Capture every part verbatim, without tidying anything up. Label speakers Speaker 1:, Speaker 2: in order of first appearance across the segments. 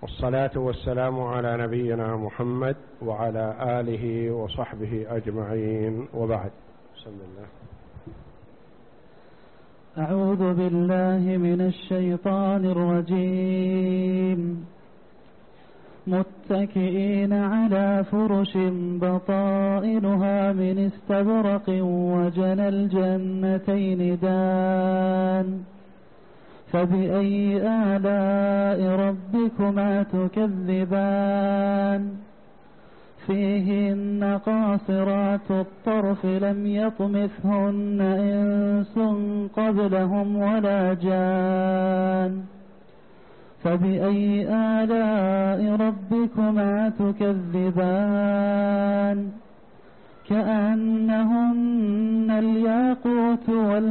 Speaker 1: والصلاة والسلام على نبينا محمد وعلى آله وصحبه أجمعين، وبعد. بسم الله.
Speaker 2: أعوذ بالله من الشيطان الرجيم. متكئين على فرش بطائنها من استبرق وجنى الجنتين دان، فبأي آلاء ربكما تكذبان؟ فيهن قاصرات الطرف لم يطمثهن إنس قبلهم ولا جان، فبأي آلاء ربكما تكذبان؟ كأنهن الياقوت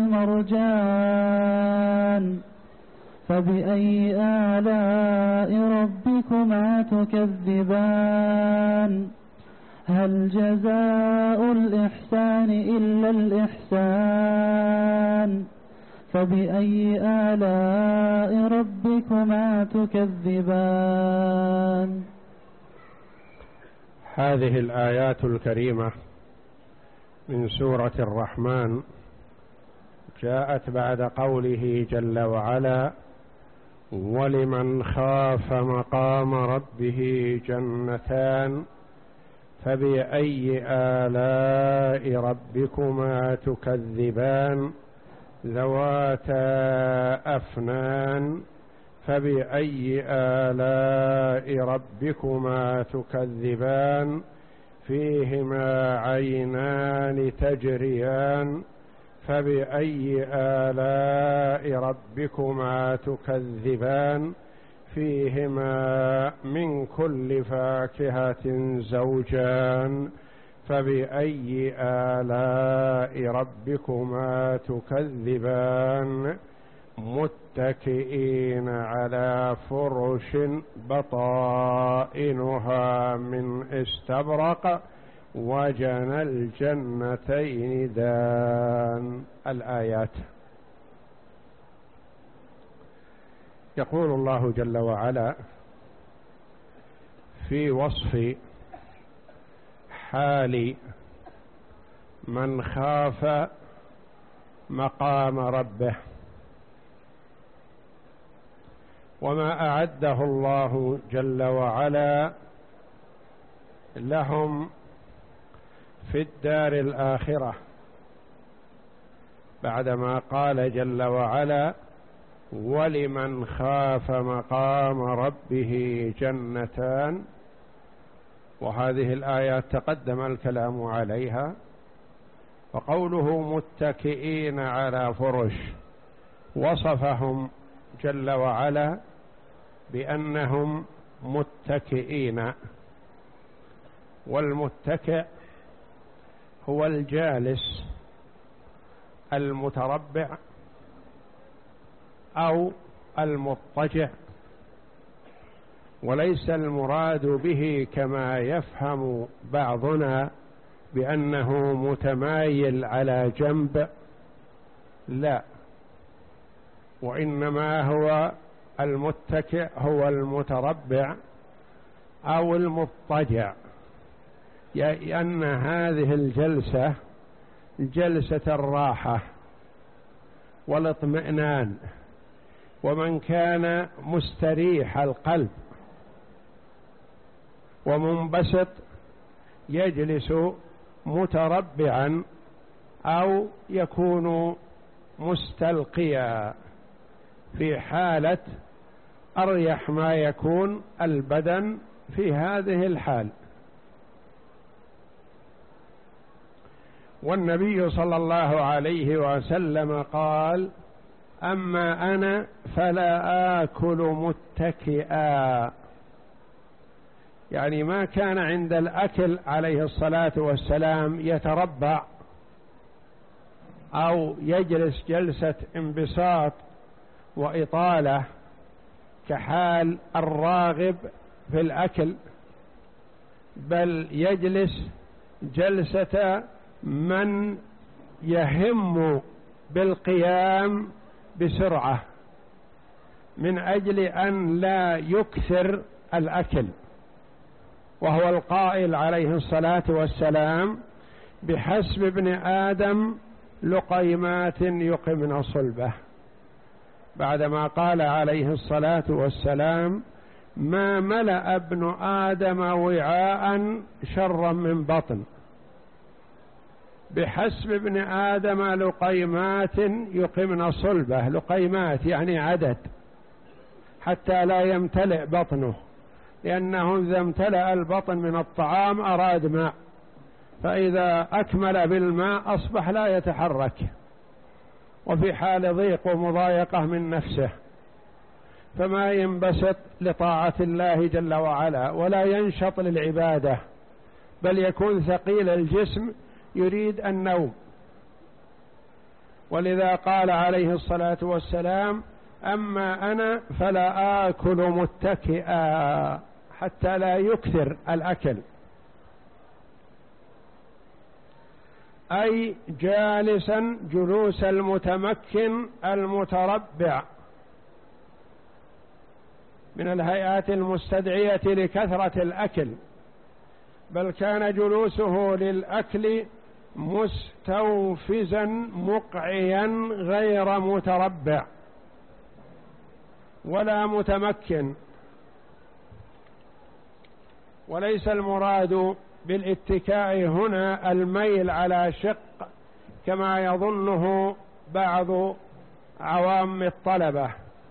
Speaker 2: والمرجان، فبأي آلاء ربكما تكذبان؟ هل جزاء الإحسان إلا الإحسان؟ فبأي آلاء ربكما تكذبان؟
Speaker 1: هذه الآيات الكريمة من سورة الرحمن جاءت بعد قوله جل وعلا: ولمن خاف مقام ربه جنتان فبأي آلاء ربكما تكذبان ذواتا أفنان فبأي آلاء ربكما تكذبان فيهما عينان تجريان فبأي آلاء ربكما تكذبان فيهما من كل فاكهة زوجان فبأي آلاء ربكما تكذبان متكئين على فرش بطائنها من استبرق وجنى الجنتين دان. الآيات. يقول الله جل وعلا في وصف حال من خاف مقام ربه وما أعده الله جل وعلا لهم في الدار الآخرة، بعدما قال جل وعلا: ولمن خاف مقام ربه جنتان. وهذه الآيات تقدم الكلام عليها. وقوله متكئين على فرش وصفهم جل وعلا بأنهم متكئين، والمتكئ هو الجالس المتربع أو المضطجع، وليس المراد به كما يفهم بعضنا بأنه متمايل على جنب، لا، وإنما هو المتكئ هو المتربع أو المضطجع، لأن هذه الجلسة جلسة الراحة والاطمئنان، ومن كان مستريح القلب ومنبسط يجلس متربعا أو يكون مستلقيا في حالة أريح ما يكون البدن في هذه الحال. والنبي صلى الله عليه وسلم قال: أما أنا فلا آكل متكئا، يعني ما كان عند الأكل عليه الصلاة والسلام يتربع أو يجلس جلسة انبساط وإطالة كحال الراغب في الأكل، بل يجلس جلسة من يهم بالقيام بسرعة من أجل أن لا يكثر الأكل، وهو القائل عليه الصلاة والسلام: بحسب ابن آدم لقيمات يقمن صلبه، بعدما قال عليه الصلاة والسلام: ما ملأ ابن آدم وعاء شرا من بطن. بحسب ابن آدم لقيمات يقمن صلبه، لقيمات يعني عدد، حتى لا يمتلئ بطنه، لأنه إذا امتلأ البطن من الطعام أراد ماء، فإذا أكمل بالماء أصبح لا يتحرك، وفي حال ضيق ومضايقة من نفسه، فما ينبسط لطاعة الله جل وعلا ولا ينشط للعبادة، بل يكون ثقيل الجسم يريد النوم. ولذا قال عليه الصلاة والسلام: أما أنا فلا آكل متكئا، حتى لا يكثر الأكل، أي جالسا جلوس المتمكن المتربع من الهيئات المستدعية لكثرة الأكل، بل كان جلوسه للأكل مستوفزا مقعيا غير متربع ولا متمكن. وليس المراد بالاتكاء هنا الميل على شق كما يظنه بعض عوام الطلبة،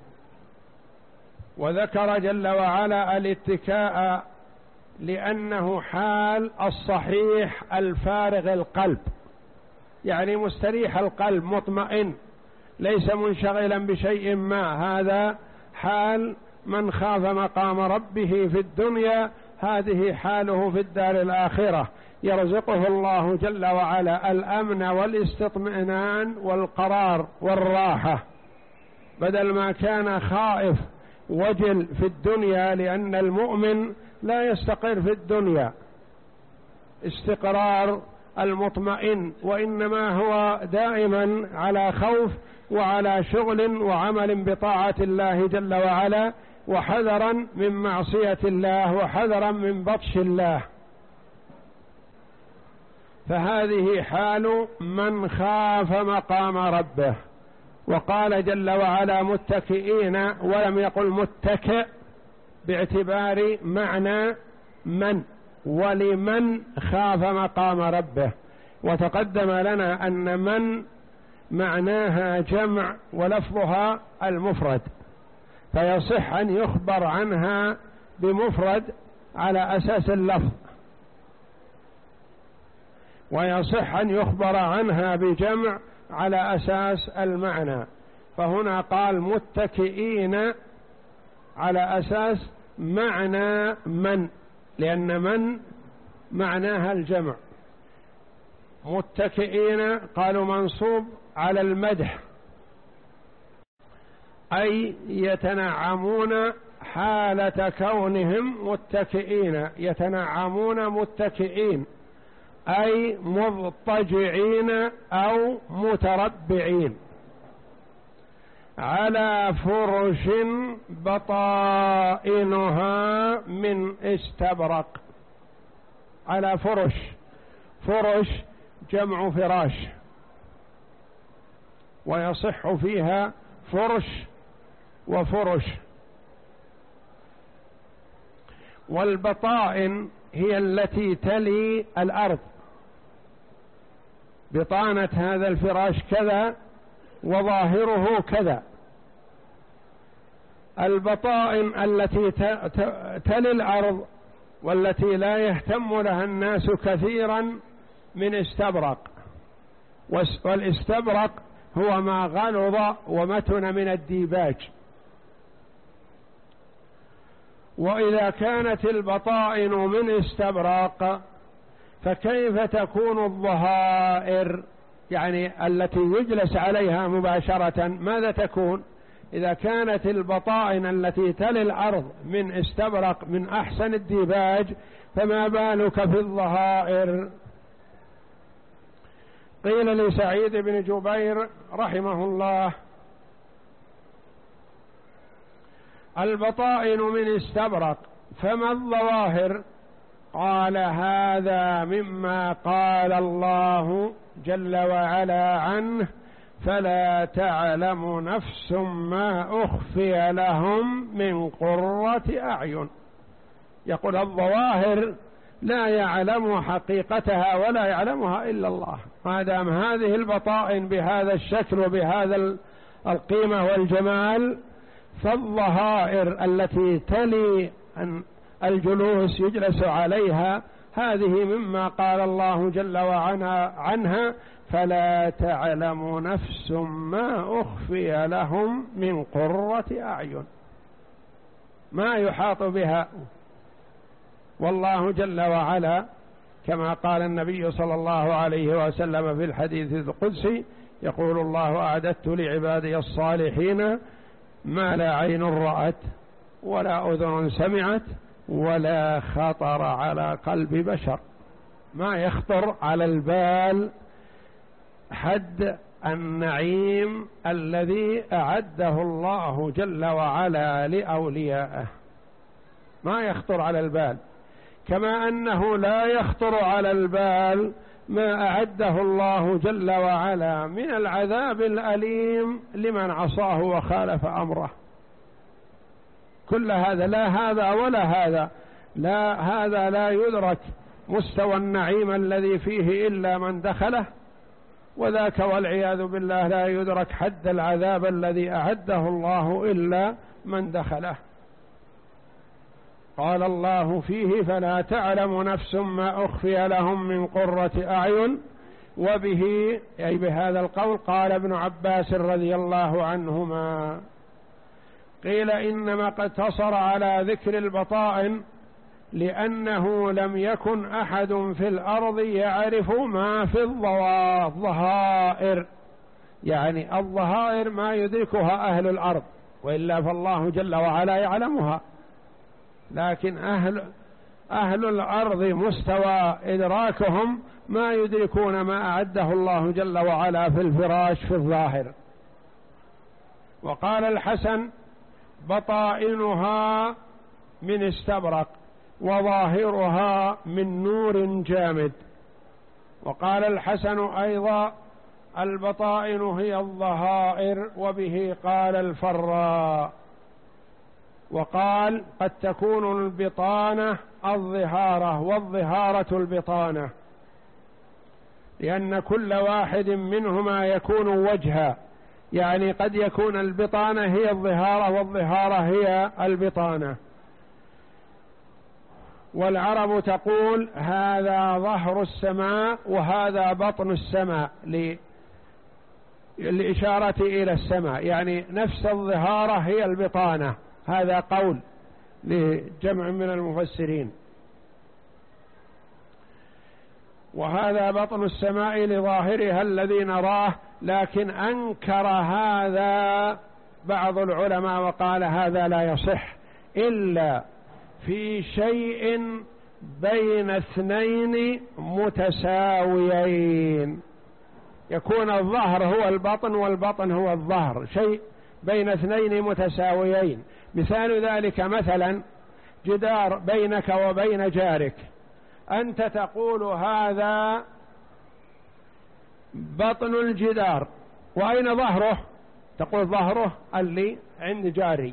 Speaker 1: وذكر جل وعلا الاتكاء لأنه حال الصحيح الفارغ القلب، يعني مستريح القلب مطمئن ليس منشغلا بشيء ما. هذا حال من خاف مقام ربه في الدنيا، هذه حاله في الدار الآخرة، يرزقه الله جل وعلا الأمن والاستطمئنان والقرار والراحة، بدل ما كان خائف وجل في الدنيا، لأن المؤمن لا يستقر في الدنيا استقرار المطمئن، وإنما هو دائما على خوف وعلى شغل وعمل بطاعة الله جل وعلا، وحذرا من معصية الله وحذرا من بطش الله. فهذه حال من خاف مقام ربه. وقال جل وعلا متكئين، ولم يقل متكئ باعتبار معنى من، ولمن خاف مقام ربه. وتقدم لنا أن من معناها جمع ولفظها المفرد، فيصح أن يخبر عنها بمفرد على أساس اللفظ، ويصح أن يخبر عنها بجمع على أساس المعنى. فهنا قال متكئين على أساس معنى من، لأن من معناها الجمع. متكئين قالوا منصوب على المدح، أي يتنعمون حالة كونهم متكئين، يتنعمون متكئين أي مضطجعين أو متربعين على فرش بطائنها من استبرق. على فرش، فرش جمع فراش، ويصح فيها فرش وفرش. والبطائن هي التي تلي الأرض، بطانة هذا الفراش كذا وظاهره كذا. البطائن التي تلي الأرض والتي لا يهتم لها الناس كثيرا من استبرق، والاستبرق هو ما غلظ ومتن من الديباج. وإذا كانت البطائن من استبرق فكيف تكون الظهائر، يعني التي يجلس عليها مباشرة، ماذا تكون؟ إذا كانت البطائن التي تلي الأرض من استبرق من أحسن الديباج، فما بالك في الظهائر؟ قيل لسعيد بن جبير رحمه الله: البطائن من استبرق فما الظواهر؟ قال هذا مما قال الله جل وعلا عنه فلا تعلم نفس ما أخفي لهم من قرة أعين. يقول الظواهر لا يعلم حقيقتها ولا يعلمها إلا الله. ما دام هذه البطائن بهذا الشكل وبهذا القيمة والجمال، فالظهائر التي تلي الجلوس يجلس عليها هذه مما قال الله جل وعلا عنها فلا تعلم نفس ما أخفي لهم من قرة أعين، ما يحاط بها. والله جل وعلا كما قال النبي صلى الله عليه وسلم في الحديث القدسي يقول الله أعددت لعبادي الصالحين ما لا عين رأت ولا أذن سمعت ولا خطر على قلب بشر. ما يخطر على البال حد النعيم الذي أعده الله جل وعلا لأوليائه، ما يخطر على البال. كما أنه لا يخطر على البال ما أعده الله جل وعلا من العذاب الأليم لمن عصاه وخالف أمره. كل هذا لا هذا ولا هذا، لا هذا لا يدرك مستوى النعيم الذي فيه إلا من دخله، وذاك والعياذ بالله لا يدرك حد العذاب الذي أعده الله إلا من دخله. قال الله فيه فلا تعلم نفس ما أخفي لهم من قرة أعين. وبه أي بهذا القول قال ابن عباس رضي الله عنهما قيل إنما قد اقتصر على ذكر البطائن لأنه لم يكن أحد في الأرض يعرف ما في الظهائر، يعني الظهائر ما يدركها أهل الأرض، وإلا فالله جل وعلا يعلمها، لكن أهل, أهل الأرض مستوى إدراكهم ما يدركون ما أعده الله جل وعلا في الفراش في الظاهر. وقال الحسن بطائنها من استبرق وظاهرها من نور جامد. وقال الحسن أيضا البطائن هي الظهائر، وبه قال الفراء. وقال قد تكون البطانة الظهارة والظهارة البطانة، لأن كل واحد منهما يكون وجها، يعني قد يكون البطانة هي الظهارة والظهارة هي البطانة. والعرب تقول هذا ظهر السماء وهذا بطن السماء للإشارة إلى السماء، يعني نفس الظهارة هي البطانة. هذا قول لجمع من المفسرين. وهذا بطن السماء لظاهرها الذي نراه، لكن أنكر هذا بعض العلماء وقال هذا لا يصح إلا في شيء بين اثنين متساويين، يكون الظهر هو البطن والبطن هو الظهر، شيء بين اثنين متساويين. مثال ذلك مثلا جدار بينك وبين جارك، أنت تقول هذا بطن الجدار، وأين ظهره؟ تقول ظهره اللي عند جاري.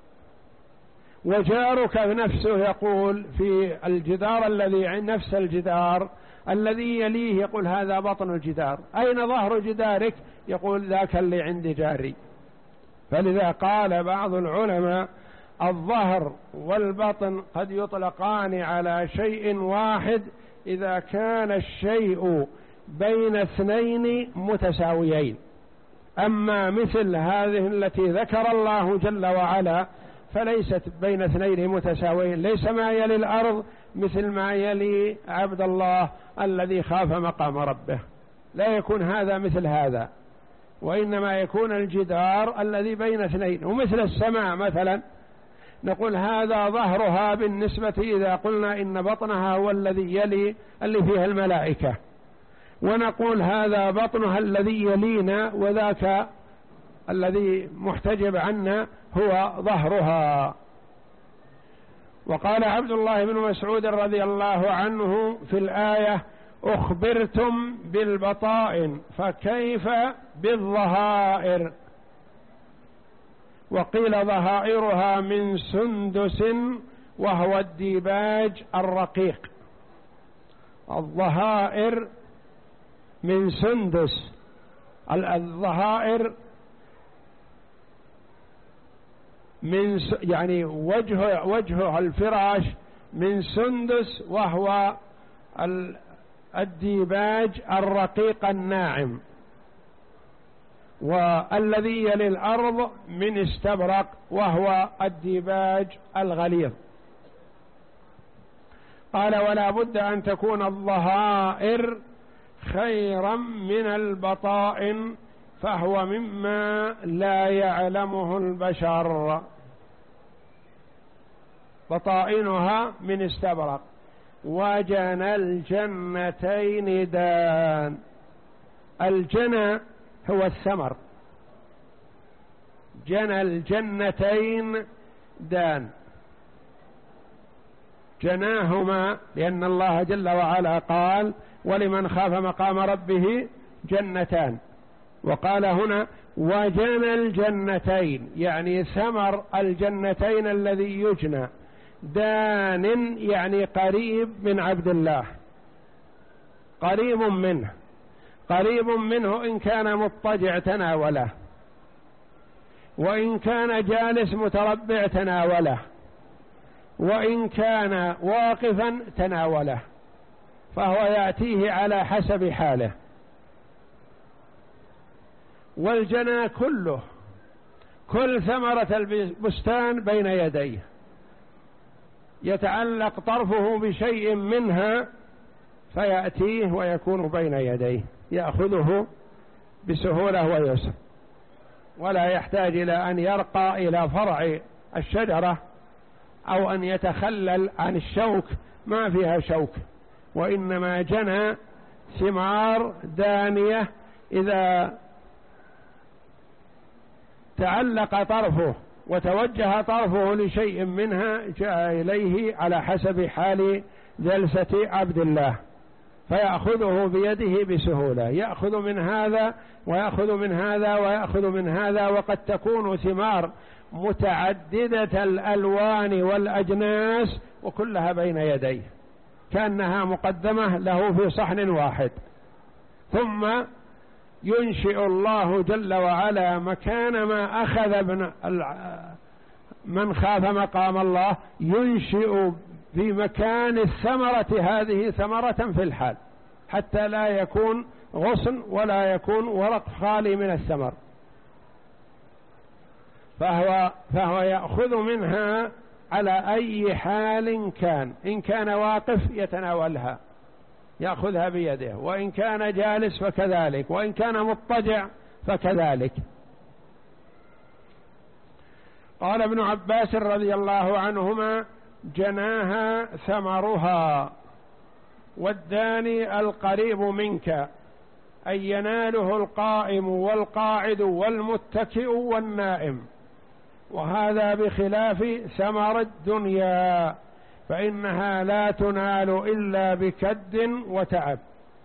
Speaker 1: وجارك نفسه يقول في الجدار الذي عند نفس الجدار الذي يليه يقول هذا بطن الجدار. أين ظهر جدارك؟ يقول ذاك اللي عند جاري. فلذا قال بعض العلماء الظهر والبطن قد يطلقان على شيء واحد إذا كان الشيء بين اثنين متساويين. أما مثل هذه التي ذكر الله جل وعلا فليست بين اثنين متساويين، ليس ما يلي الأرض مثل ما يلي عبد الله الذي خاف مقام ربه، لا يكون هذا مثل هذا، وإنما يكون الجدار الذي بين اثنين. ومثل السماء مثلا نقول هذا ظهرها بالنسبة إذا قلنا إن بطنها هو الذي يلي اللي فيها الملائكة، ونقول هذا بطنها الذي يلينا وذاك الذي محتجب عنا هو ظهرها. وقال عبد الله بن مسعود رضي الله عنه في الآية: أخبرتم بالبطائن فكيف بالظهائر؟ وقيل: ظهائرها من سندس وهو الديباج الرقيق. الظهائر من سندس، الظهائر من يعني وجه وجه الفراش من سندس وهو الديباج الرقيق الناعم، والذي يلي الأرض من استبرق وهو الديباج الغليظ. قال: ولا بد أن تكون الظهائر خيرا من البطائن، فهو مما لا يعلمه البشر. بطائنها من استبرق. وجنى الجنتين دان. الجنى هو الثمر. جنى الجنتين دان، جناهما، لأن الله جل وعلا قال: ولمن خاف مقام ربه جنتان. وقال هنا: وجنى الجنتين، يعني ثمر الجنتين الذي يجنى. دان يعني قريب من عبد الله، قريب منه، قريب منه إن كان مضطجع تناوله، وإن كان جالس متربع تناوله، وإن كان واقفا تناوله، فهو يأتيه على حسب حاله. والجنى كله، كل ثمرة البستان بين يديه، يتعلق طرفه بشيء منها فيأتيه ويكون بين يديه، يأخذه بسهولة ويسر، ولا يحتاج إلى أن يرقى إلى فرع الشجرة أو أن يتخلل عن الشوك، ما فيها شوك، وإنما جنى ثمار دانية إذا تعلق طرفه وتوجه طرفه لشيء منها جاء إليه على حسب حال جلسة عبد الله، فيأخذه بيده بسهولة، يأخذ من هذا ويأخذ من هذا ويأخذ من هذا. وقد تكون ثمار متعددة الألوان والأجناس وكلها بين يديه، كأنها مقدمة له في صحن واحد. ثم ينشئ الله جل وعلا مكان ما أخذ ابن من خاف مقام الله، ينشئ في مكان الثمرة هذه ثمرة في الحال، حتى لا يكون غصن ولا يكون ورق خالي من الثمر، فهو, فهو يأخذ منها على أي حال كان. إن كان واقف يتناولها يأخذها بيده، وإن كان جالس فكذلك، وإن كان مضطجع فكذلك. قال ابن عباس رضي الله عنهما: جناها ثمرها، والداني القريب منك، أي يناله القائم والقاعد والمتكئ والنائم. وهذا بخلاف ثمر الدنيا، فإنها لا تنال إلا بكد وتعب.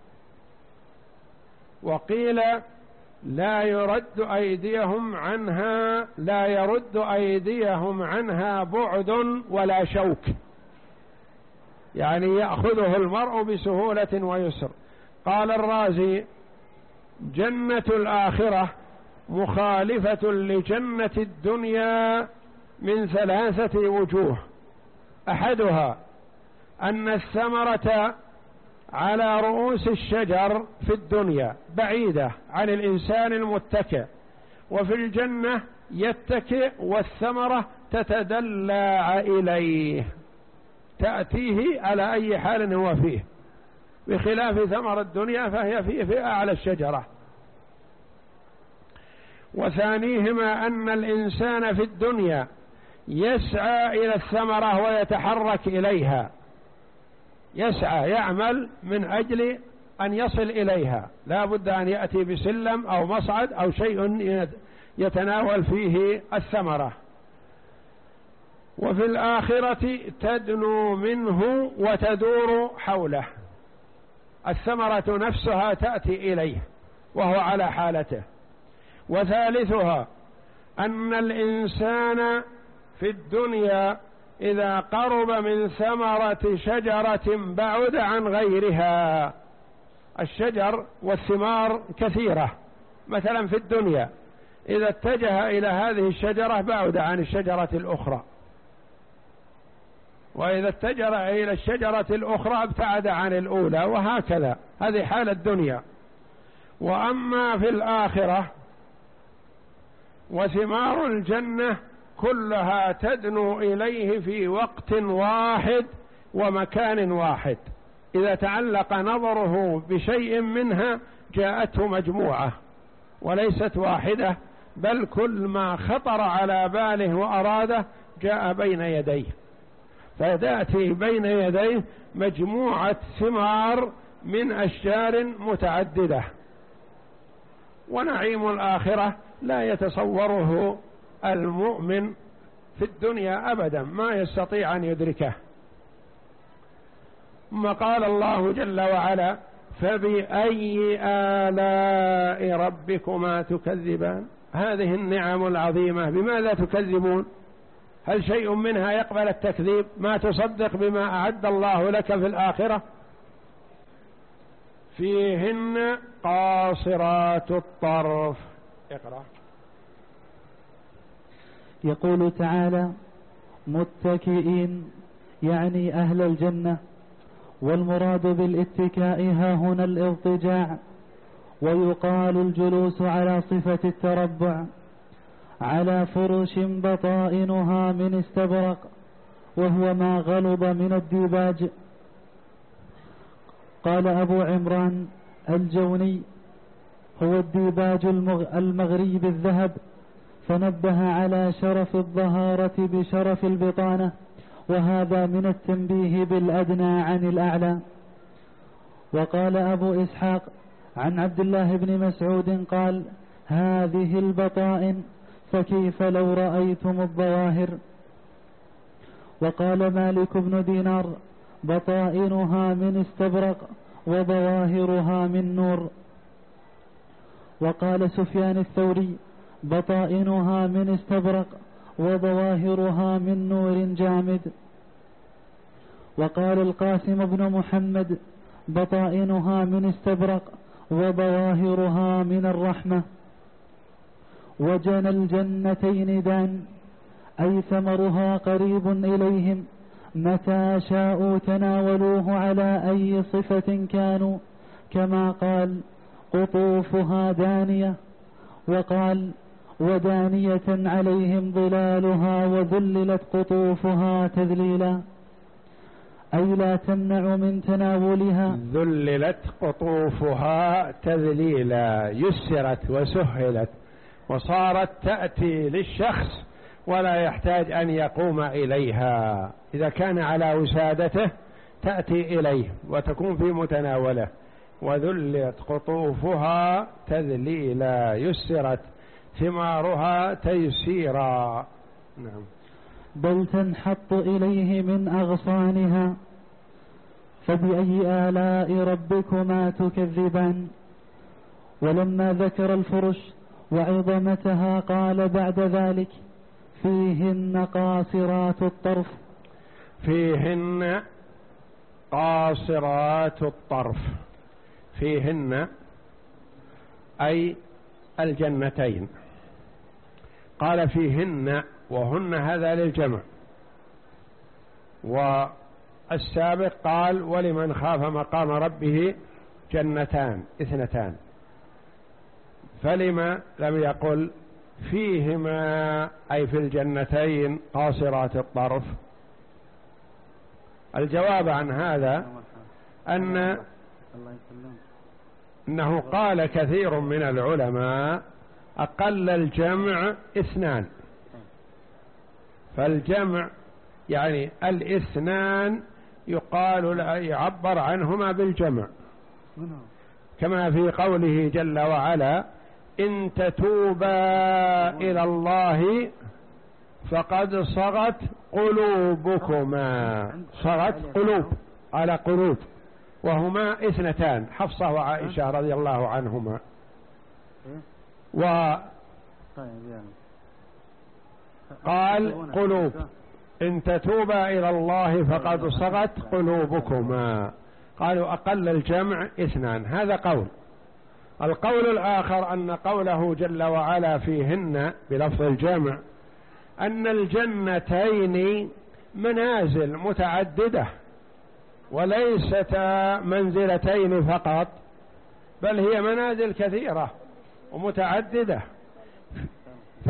Speaker 1: وقيل: لا يرد أيديهم عنها، لا يرد أيديهم عنها بعد ولا شوك، يعني يأخذه المرء بسهولة ويسر. قال الرازي: جنة الآخرة مخالفة لجنة الدنيا من ثلاثة وجوه. أحدها أن الثمرة على رؤوس الشجر في الدنيا بعيدة عن الإنسان المتكئ، وفي الجنة يتكئ والثمرة تتدلى إليه، تأتيه على أي حال هو فيه، بخلاف ثمر الدنيا فهي فيه في أعلى الشجرة. وثانيهما أن الإنسان في الدنيا يسعى إلى الثمرة ويتحرك إليها، يسعى يعمل من أجل أن يصل إليها، لا بد أن يأتي بسلم أو مصعد أو شيء يتناول فيه الثمرة. وفي الآخرة تدنو منه وتدور حوله، الثمرة نفسها تأتي إليه وهو على حالته. وثالثها أن الإنسان في الدنيا إذا قرب من ثمرة شجرة بعد عن غيرها. الشجر والثمار كثيرة، مثلا في الدنيا إذا اتجه إلى هذه الشجرة بعد عن الشجرة الأخرى، وإذا اتجه إلى الشجرة الأخرى ابتعد عن الأولى، وهكذا. هذه حال الدنيا. وأما في الآخرة وثمار الجنة كلها تدنو إليه في وقت واحد ومكان واحد، إذا تعلق نظره بشيء منها جاءته مجموعة وليست واحدة، بل كل ما خطر على باله وأراده جاء بين يديه، فتأتي بين يديه مجموعة ثمار من أشجار متعددة. ونعيم الآخرة لا يتصوره المؤمن في الدنيا أبدا، ما يستطيع أن يدركه. ثم قال الله جل وعلا: فبأي آلاء ربكما تكذبان. هذه النعم العظيمة بماذا تكذبون؟ هل شيء منها يقبل التكذيب؟ ما تصدق بما أعد الله لك في الآخرة؟ فيهن قاصرات الطرف. اقرأ.
Speaker 2: يقول تعالى: متكئين، يعني أهل الجنة، والمراد بالاتكاء ها هنا الاضطجاع، ويقال الجلوس على صفة التربع، على فرش بطائنها من استبرق، وهو ما غلظ من الديباج. قال أبو عمران الجوني: هو الديباج المغري بالذهب، فنبه على شرف الظهارة بشرف البطانة، وهذا من التنبيه بالأدنى عن الأعلى. وقال أبو إسحاق عن عبد الله بن مسعود قال: هذه البطائن، فكيف لو رأيتم الظواهر. وقال مالك بن دينار: بطائنها من استبرق وظواهرها من نور. وقال سفيان الثوري: بطائنها من استبرق وظواهرها من نور جامد. وقال القاسم بن محمد: بطائنها من استبرق وظواهرها من الرحمة. وجنى الجنتين دان، أي ثمرها قريب إليهم، متى شاءوا تناولوه على أي صفة كانوا، كما قال: قطوفها دانية. وقال: ودانية عليهم ظلالها وذللت قطوفها تذليلا، أي لا تمنع من تناولها.
Speaker 1: ذللت قطوفها تذليلا، يسرت وسهلت وصارت تأتي للشخص ولا يحتاج أن يقوم إليها، إذا كان على وسادته تأتي إليه وتكون في متناوله. وذلت قطوفها تذليلا، يسرت ثمارها تيسيرا. نعم.
Speaker 2: بل تنحط إليه من أغصانها. فبأي آلاء ربكما تكذبان. ولما ذكر الفرش وعظمتها قال بعد ذلك: فيهن قاصرات الطرف.
Speaker 1: فيهن قاصرات الطرف، فيهن أي الجنتين. قال فيهن، وهن هذا للجمع. والسابق قال: ولمن خاف مقام ربه جنتان اثنتان، فلما لم يقل فيهما أي في الجنتين قاصرات الطرف؟ الجواب عن هذا أن أنه قال كثير من العلماء أقل الجمع اثنان، فالجمع يعني الاثنان يقال يعبر عنهما بالجمع، كما في قوله جل وعلا: إن تتوبا إلى الله فقد صغت قلوبكما. صغت قلوب على قلوب، وهما اثنتان، حفصة وعائشة رضي الله عنهما. وقال قلوب إن تتوبا إلى الله فقد صغت قلوبكما. قالوا أقل الجمع اثنان، هذا قول. القول الآخر أن قوله جل وعلا فيهن بلفظ الجمع أن الجنتين منازل متعددة وليستا منزلتين فقط، بل هي منازل كثيرة ومتعددة. ف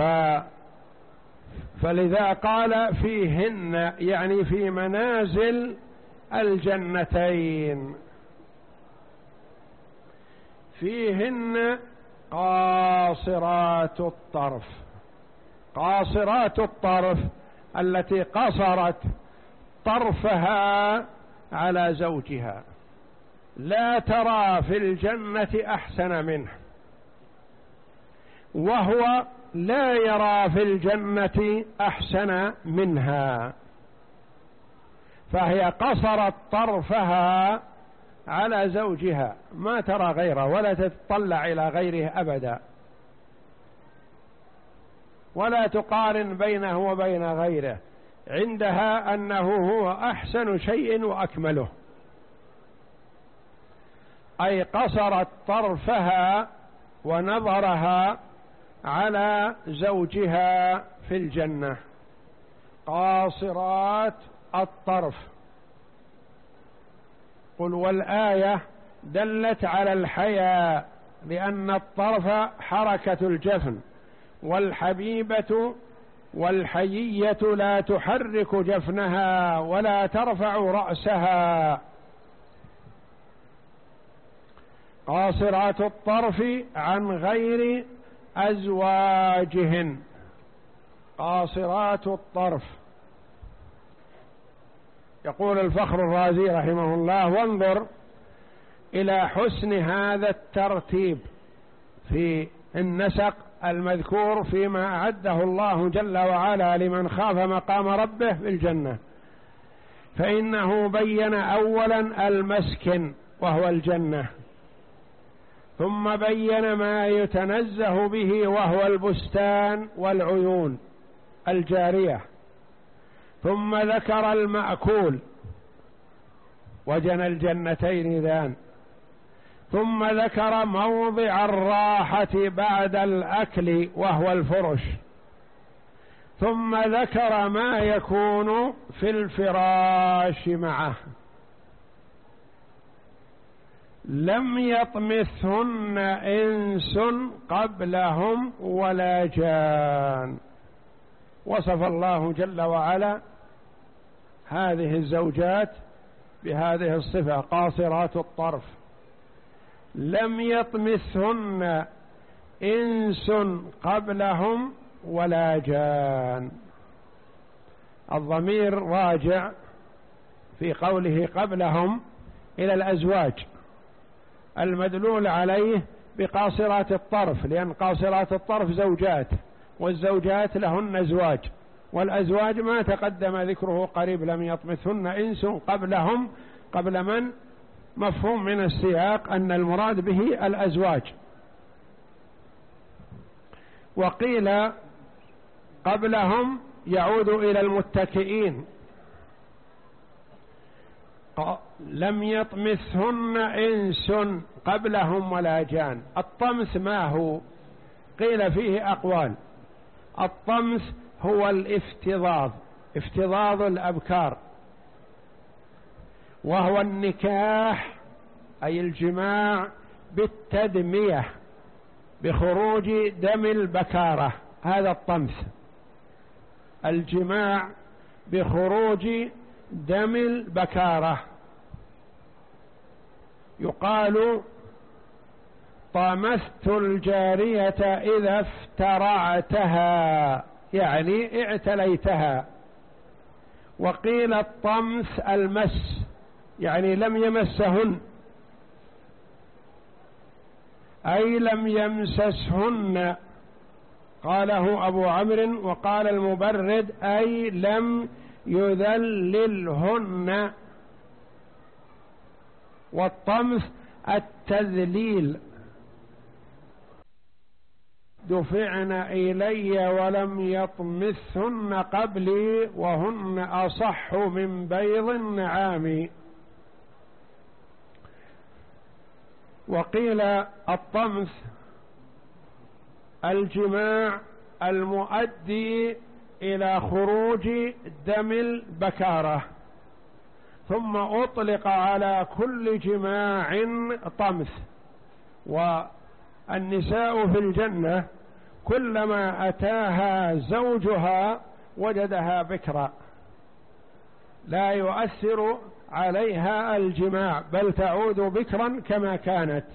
Speaker 1: فلذا قال فيهن، يعني في منازل الجنتين. فيهن قاصرات الطرف. قاصرات الطرف التي قصرت طرفها على زوجها، لا ترى في الجنة أحسن منه، وهو لا يرى في الجنة أحسن منها، فهي قصرت طرفها على زوجها، ما ترى غيره ولا تتطلع إلى غيره أبدا، ولا تقارن بينه وبين غيره، عندها أنه هو أحسن شيء وأكمله. أي قصرت طرفها ونظرها على زوجها في الجنة. قاصرات الطرف. قل والآية دلت على الحياء، لأن الطرف حركة الجفن، والحبيبة والحيية لا تحرك جفنها ولا ترفع رأسها. قاصرات الطرف عن غير أزواجهن. قاصرات الطرف. يقول الفخر الرازي رحمه الله: وانظر إلى حسن هذا الترتيب في النسق المذكور فيما أعده الله جل وعلا لمن خاف مقام ربه في الجنة، فإنه بين أولا المسكن وهو الجنة، ثم بين ما يتنزه به وهو البستان والعيون الجارية، ثم ذكر المأكول وجنى الجنتين ذان، ثم ذكر موضع الراحة بعد الأكل وهو الفرش، ثم ذكر ما يكون في الفراش معه. لم يطمثهن إنس قبلهم ولا جان. وصف الله جل وعلا هذه الزوجات بهذه الصفة: قاصرات الطرف. لم يطمثهن إنس قبلهم ولا جان. الضمير راجع في قوله قبلهم إلى الأزواج المدلول عليه بقاصرات الطرف، لأن قاصرات الطرف زوجات، والزوجات لهن أزواج، والأزواج ما تقدم ذكره قريب. لم يطمثهن إنس قبلهم، قبل من؟ مفهوم من السياق أن المراد به الأزواج. وقيل قبلهم يعود إلى المتكئين. لم يطمثهن إنس قبلهم ولا جان. الطمس ما هو؟ قيل فيه أقوال. الطمس هو الافتضاض، افتضاض الأبكار، وهو النكاح أي الجماع بالتدمية بخروج دم البكارة، هذا الطمس، الجماع بخروج دم البكارة. يقال طمثت الجارية إذا افترعتها، يعني اعتليتها. وقيل الطمس المس، يعني لم يمسهن، أي لم يمسسهن قاله أبو عمرو. وقال المبرد أي لم يذللهن. والطمس التذليل. دفعن إلي ولم يطمثهن قبلي وهن أصح من بيض النعام. وقيل الطمس الجماع المؤدي إلى خروج دم البكارة، ثم أطلق على كل جماع طمس. والنساء في الجنة كلما أتاها زوجها وجدها بكرا، لا يؤثر عليها الجماع بل تعود بكرا كما كانت.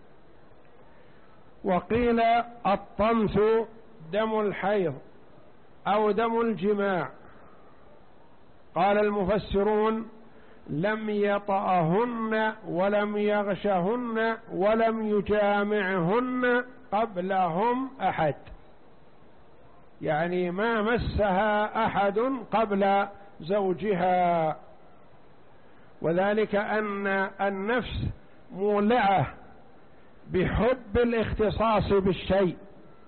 Speaker 1: وقيل الطمس دم الحيض أو دم الجماع. قال المفسرون لم يطأهن ولم يغشهن ولم يجامعهن قبلهم أحد، يعني ما مسها أحد قبل زوجها. وذلك أن النفس مولعة بحب الاختصاص بالشيء،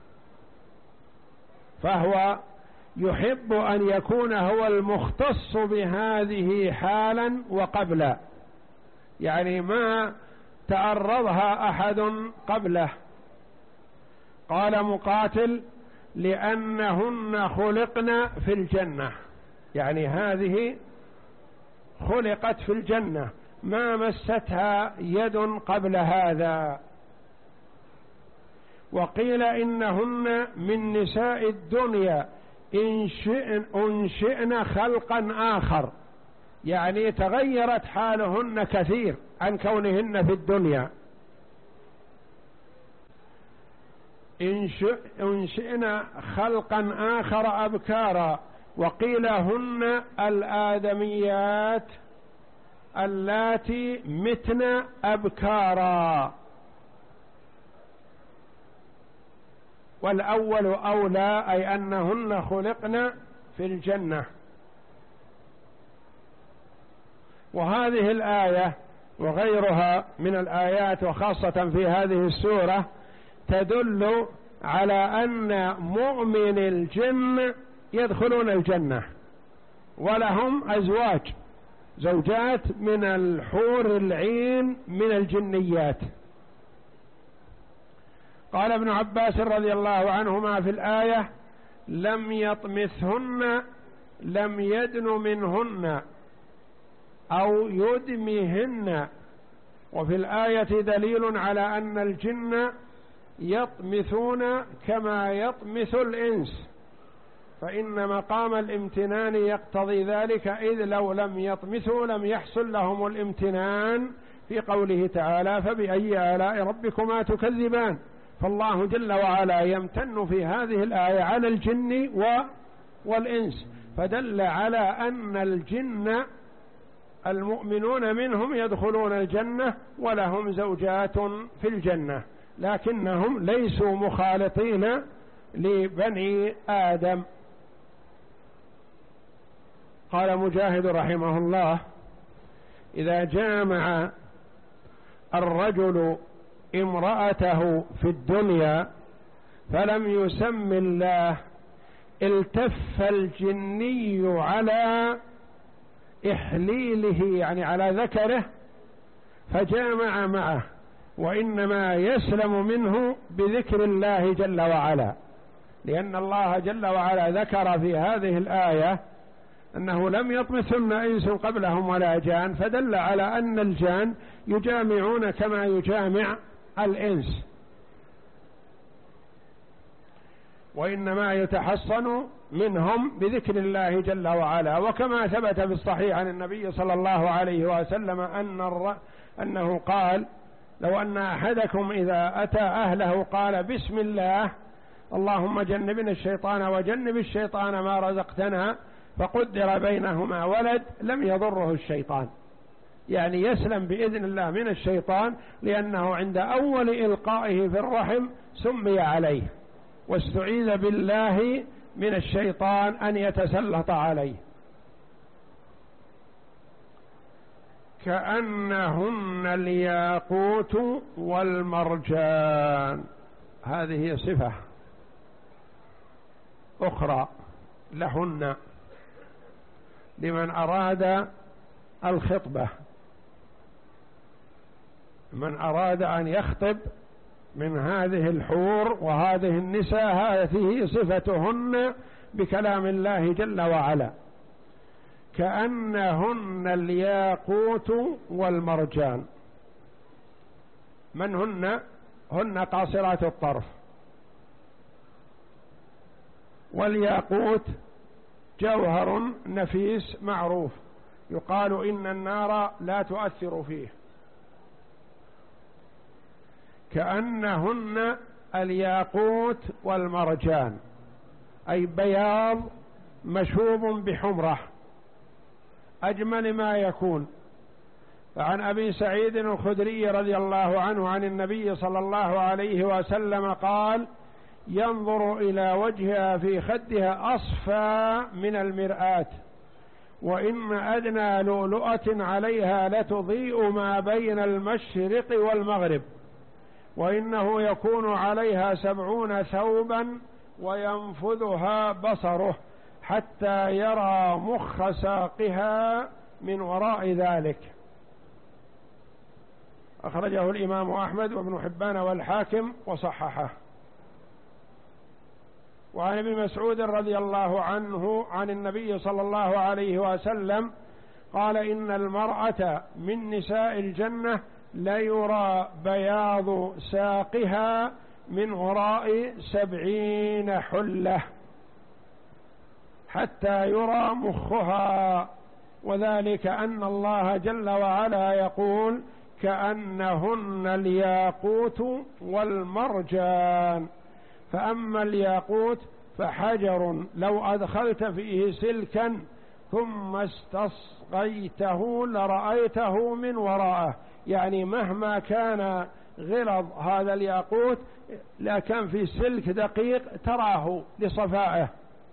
Speaker 1: فهو يحب أن يكون هو المختص بهذه حالا وقبلا، يعني ما تعرضها أحد قبله. قال مقاتل لأنهن خلقن في الجنة، يعني هذه خلقت في الجنة ما مستها يد قبل هذا. وقيل إنهن من نساء الدنيا إن أنشئن خلقا آخر، يعني تغيرت حالهن كثير عن كونهن في الدنيا. أنشئن خلقا آخر أبكارا. وقيل هن الآدميات اللاتي متن أبكارا، والأول أولى، أي أنهن خلقن في الجنة. وهذه الآية وغيرها من الآيات وخاصة في هذه السورة تدل على أن مؤمن الجن يدخلون الجنة ولهم أزواج، زوجات من الحور العين من الجنيات. قال ابن عباس رضي الله عنهما في الآية لم يطمثهن لم يدن منهن أو يدمهن. وفي الآية دليل على أن الجن يطمثون كما يطمث الإنس، فإن مقام الامتنان يقتضي ذلك، إذ لو لم يطمثوا لم يحصل لهم الامتنان في قوله تعالى فبأي آلاء ربكما تكذبان. فالله جل وعلا يمتن في هذه الآية على الجن والإنس، فدل على أن الجن المؤمنون منهم يدخلون الجنة ولهم زوجات في الجنة، لكنهم ليسوا مخالطين لبني آدم. قال مجاهد رحمه الله إذا جامع الرجل امرأته في الدنيا فلم يسم الله التف الجني على إحليله، يعني على ذكره، فجامع معه، وإنما يسلم منه بذكر الله جل وعلا، لأن الله جل وعلا ذكر في هذه الآية أنه لم يطمثن إنس قبلهم ولا جان، فدل على أن الجان يجامعون كما يجامع الإنس، وإنما يتحصن منهم بذكر الله جل وعلا. وكما ثبت في الصحيح عن النبي صلى الله عليه وسلم أن الر... أنه قال لو أن أحدكم إذا أتى أهله قال بسم الله اللهم جنبنا الشيطان وجنب الشيطان ما رزقتنا فقدر بينهما ولد لم يضره الشيطان، يعني يسلم بإذن الله من الشيطان، لأنه عند أول إلقائه في الرحم سمي عليه، واستعيذ بالله من الشيطان أن يتسلط عليه. كأنهن الياقوت والمرجان، هذه صفة أخرى لهن لمن أراد الخطبة، من أراد أن يخطب من هذه الحور وهذه النساء، هذه صفتهن بكلام الله جل وعلا. كأنهن الياقوت والمرجان. من هن؟ هن قاصرات الطرف. والياقوت جوهر نفيس معروف، يقال إن النار لا تؤثر فيه. كأنهن الياقوت والمرجان، أي بياض مشوب بحمرة أجمل ما يكون. فعن أبي سعيد الخدري رضي الله عنه عن النبي صلى الله عليه وسلم قال: ينظر إلى وجهها في خدها أصفى من المرآة، وإن أدنى لؤلؤة عليها لتضيء ما بين المشرق والمغرب، وإنه يكون عليها سبعون ثوبا وينفذها بصره حتى يرى مخ ساقها من وراء ذلك. أخرجه الإمام أحمد وابن حبان والحاكم وصححه. وعن ابن مسعود رضي الله عنه عن النبي صلى الله عليه وسلم قال: إن المرأة من نساء الجنة ليرى بياض ساقها من وراء سبعين حلة حتى يرى مخها، وذلك أن الله جل وعلا يقول: كأنهن الياقوت والمرجان. فأما الياقوت فحجر لو أدخلت فيه سلكا ثم استصغيته لرأيته من وراءه، يعني مهما كان غلظ هذا الياقوت لكن في سلك دقيق تراه لصفائه.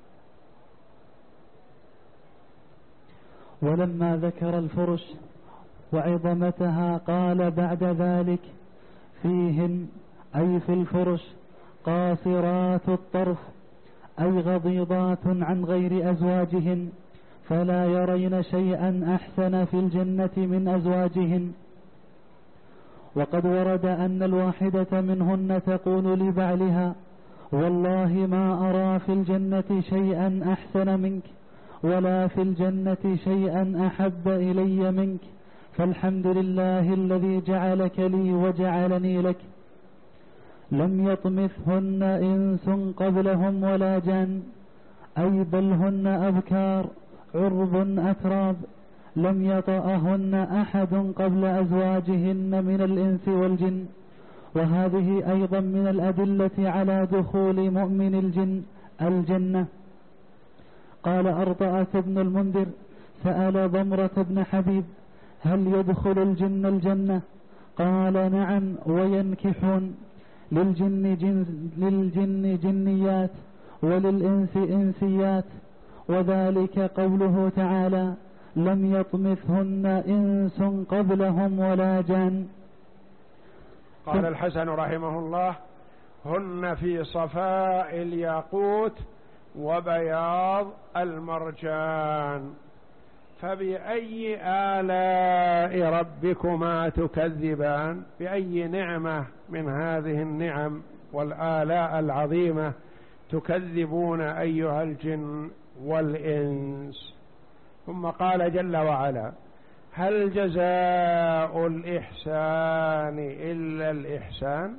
Speaker 2: ولما ذكر الفرش وعظمتها قال بعد ذلك: فيهن أي في الفرش قاصرات الطرف، أي غضيضات عن غير أزواجهن، فلا يرين شيئا أحسن في الجنة من أزواجهن. وقد ورد أن الواحدة منهن تقول لبعلها: والله ما أرى في الجنة شيئا أحسن منك، ولا في الجنة شيئا أحب إلي منك، فالحمد لله الذي جعلك لي وجعلني لك. لم يطمثهن إنس قبلهم ولا جان، أي بل هن أبكار عرب أتراب، لم يطأهن أحد قبل أزواجهن من الإنس والجن. وهذه أيضا من الأدلة على دخول مؤمن الجن الجنة. قال أرطأة بن المنذر: سأل ضمرة بن حبيب: هل يدخل الجن الجنة؟ قال: نعم، وينكحون. للجن, جن للجن جنيات وللإنس إنسيات، وذلك قوله تعالى: لم يطمثهن إنس قبلهم ولا جان.
Speaker 1: قال الحسن رحمه الله: هن في صفاء الياقوت وبياض المرجان. فبأي آلاء ربكما تكذبان؟ بأي نعمة من هذه النعم والآلاء العظيمة تكذبون أيها الجن والإنس؟ ثم قال جل وعلا: هل جزاء الإحسان إلا الإحسان؟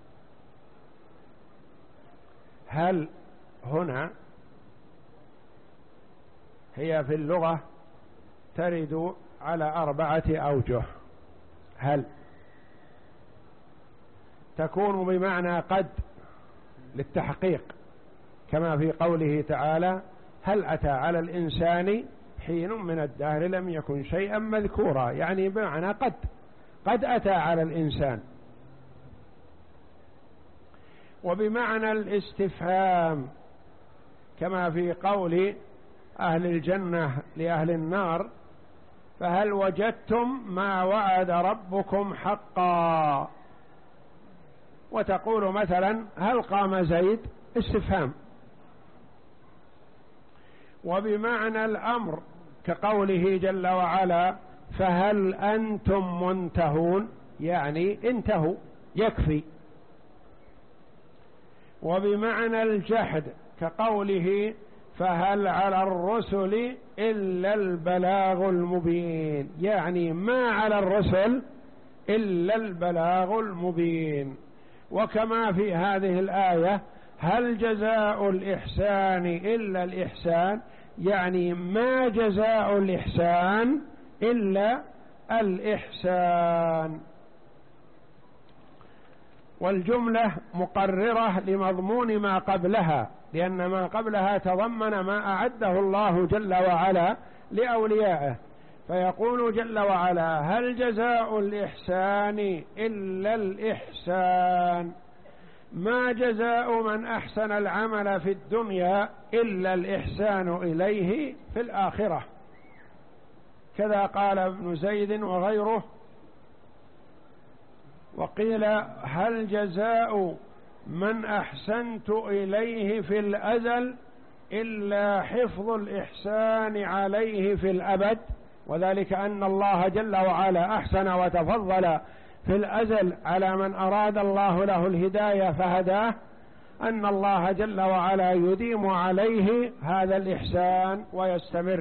Speaker 1: هل هنا هي في اللغة ترد على أربعة أوجه. هل تكون بمعنى قد للتحقيق، كما في قوله تعالى: هل أتى على الإنسان حين من الدهر لم يكن شيئا مذكورا، يعني بمعنى قد قد أتى على الإنسان. وبمعنى الاستفهام، كما في قول أهل الجنة لأهل النار: فهل وجدتم ما وعد ربكم حقا؟ وتقول مثلا: هل قام زيد؟ استفهام. وبمعنى الأمر، كقوله جل وعلا: فهل أنتم منتهون؟ يعني انتهوا، يكفي. وبمعنى الجحد، كقوله: فهل على الرسل إلا البلاغ المبين، يعني ما على الرسل إلا البلاغ المبين. وكما في هذه الآية: هل جزاء الإحسان إلا الإحسان، يعني ما جزاء الإحسان إلا الإحسان. والجملة مقررة لمضمون ما قبلها، لأن ما قبلها تضمن ما أعده الله جل وعلا لأوليائه، فيقول جل وعلا: هل جزاء الإحسان إلا الإحسان، ما جزاء من أحسن العمل في الدنيا إلا الإحسان إليه في الآخرة. كذا قال ابن زيد وغيره. وقيل: هل جزاء من أحسنت إليه في الأزل إلا حفظ الإحسان عليه في الأبد، وذلك أن الله جل وعلا أحسن وتفضل في الأزل على من أراد الله له الهداية فهداه، أن الله جل وعلا يديم عليه هذا الإحسان ويستمر.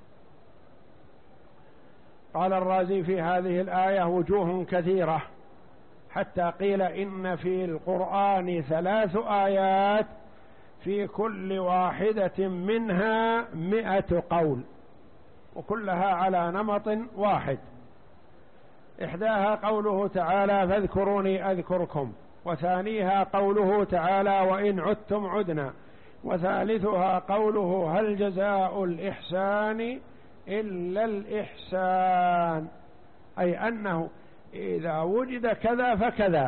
Speaker 1: قال الرازي في هذه الآية وجوه كثيرة، حتى قيل إن في القرآن ثلاث آيات في كل واحدة منها مئة قول، وكلها على نمط واحد. إحداها قوله تعالى: فاذكروني أذكركم، وثانيها قوله تعالى: وإن عدتم عدنا، وثالثها قوله: هل جزاء الإحسان إلا الإحسان، أي أنه إذا وجد كذا فكذا.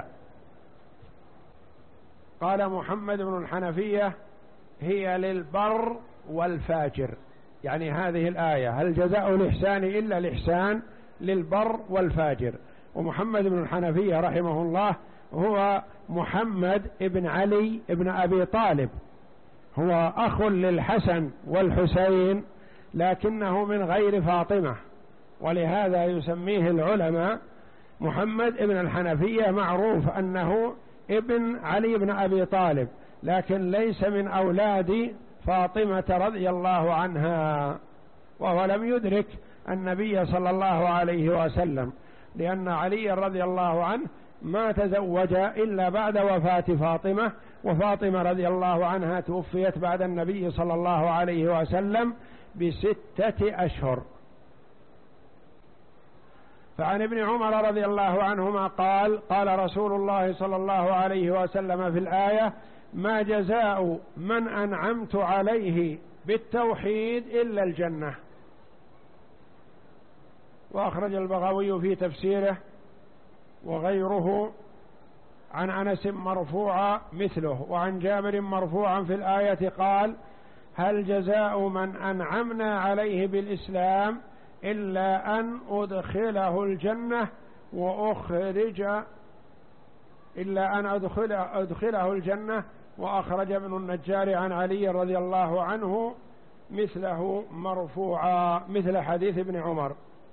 Speaker 1: قال محمد بن الحنفية: هي للبر والفاجر، يعني هذه الآية هل جزاء الإحسان إلا الإحسان للبر والفاجر. ومحمد بن الحنفية رحمه الله هو محمد ابن علي ابن أبي طالب، هو أخ للحسن والحسين، لكنه من غير فاطمة، ولهذا يسميه العلماء محمد ابن الحنفية، معروف أنه ابن علي بن أبي طالب، لكن ليس من أولاد فاطمة رضي الله عنها، وهو لم يدرك النبي صلى الله عليه وسلم، لأن علي رضي الله عنه ما تزوج إلا بعد وفاة فاطمة، وفاطمة رضي الله عنها توفيت بعد النبي صلى الله عليه وسلم بستة أشهر. فعن ابن عمر رضي الله عنهما قال: قال رسول الله صلى الله عليه وسلم في الآية: ما جزاء من أنعمت عليه بالتوحيد إلا الجنة. وأخرج البغوي في تفسيره وغيره عن أنس مرفوعا مثله، وعن جابر مرفوعا في الآية قال: هل جزاء من أنعمنا عليه بالإسلام إلا أن أدخله الجنة وأخرج إلا أن أدخله, أدخله الجنة. وأخرج ابن النجار عن علي رضي الله عنه مثله مرفوعا مثل حديث ابن عمر.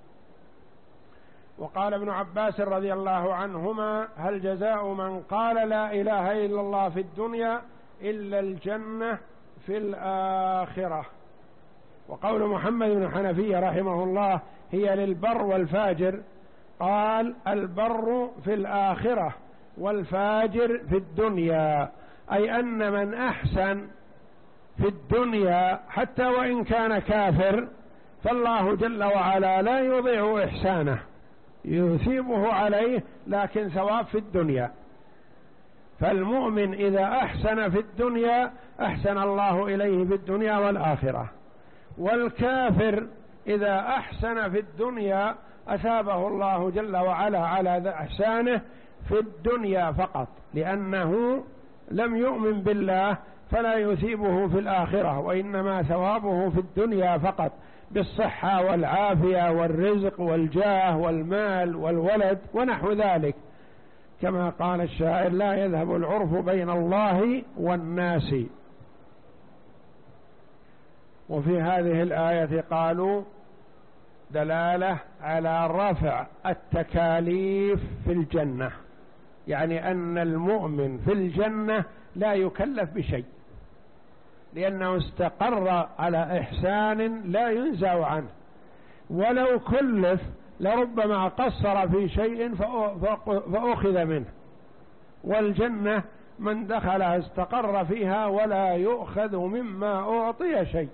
Speaker 1: وقال ابن عباس رضي الله عنهما: هل جزاء من قال لا إله إلا الله في الدنيا إلا الجنة في الآخرة. وقول محمد بن حنفية رحمه الله: هي للبر والفاجر، قال: البر في الآخرة والفاجر في الدنيا، أي أن من أحسن في الدنيا حتى وإن كان كافر فالله جل وعلا لا يضيع إحسانه، يثيبه عليه لكن ثواب في الدنيا. فالمؤمن إذا أحسن في الدنيا أحسن الله إليه في الدنيا والآخرة، والكافر إذا أحسن في الدنيا أثابه الله جل وعلا على إحسانه في الدنيا فقط، لأنه لم يؤمن بالله فلا يثيبه في الآخرة، وإنما ثوابه في الدنيا فقط بالصحة والعافية والرزق والجاه والمال والولد ونحو ذلك، كما قال الشاعر: لا يذهب العرف بين الله والناس. وفي هذه الآية قالوا دلالة على رفع التكاليف في الجنة، يعني أن المؤمن في الجنة لا يكلف بشيء، لأنه استقر على إحسان لا ينزع عنه، ولو كلف لربما قصر في شيء فأخذ منه. والجنة من دخلها استقر فيها ولا يؤخذ مما أعطي شيء.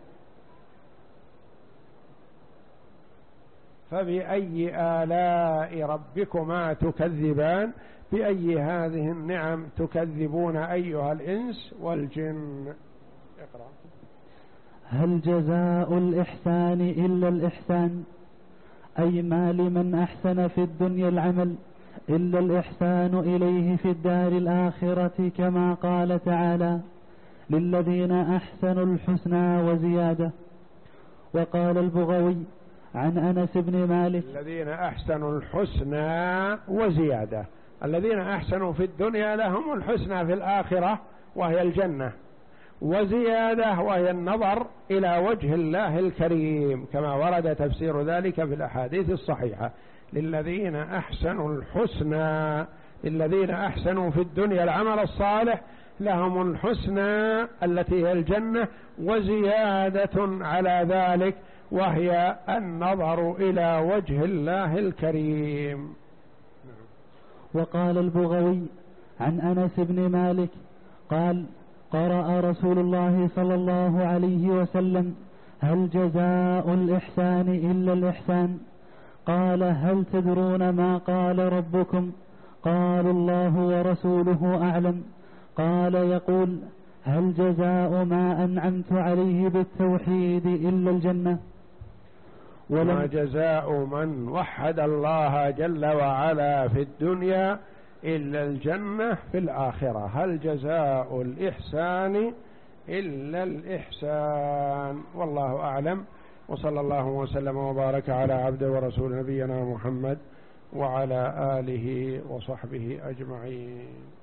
Speaker 1: فبأي آلاء ربكما تكذبان؟ بأي هذه النعم تكذبون أيها الإنس والجن؟ اقرأ.
Speaker 2: هل جزاء الإحسان إلا الإحسان؟ أي ما لمن أحسن في الدنيا العمل إلا الإحسان إليه في الدار الآخرة، كما قال تعالى: للذين أحسنوا الحسنى وزيادة. وقال البغوي عن أنس بن مالك:
Speaker 1: الذين أحسنوا الحسنى وزيادة، الذين أحسنوا في الدنيا لهم الحسنى في الآخرة وهي الجنة، وزيادة وهي النظر إلى وجه الله الكريم، كما ورد تفسير ذلك في الأحاديث الصحيحة: للذين أحسنوا الحسنى، الذين أحسنوا في الدنيا العمل الصالح لهم الحسنى التي هي الجنة، وزيادة على ذلك وهي النظر إلى وجه الله الكريم.
Speaker 2: وقال البغوي عن أنس بن مالك قال: قرأ رسول الله صلى الله عليه وسلم: هل جزاء الإحسان إلا الإحسان؟ قال: هل تدرون ما قال ربكم؟ قالوا: الله ورسوله أعلم. قال: يقول: هل جزاء ما أنعمت عليه بالتوحيد إلا الجنة؟
Speaker 1: وما جزاء من وحد الله جل وعلا في الدنيا إلا الجنة في الآخرة. هل جزاء الإحسان إلا الإحسان؟ والله أعلم، وصلى الله وسلم وبارك على عبده ورسول نبينا محمد وعلى آله وصحبه أجمعين.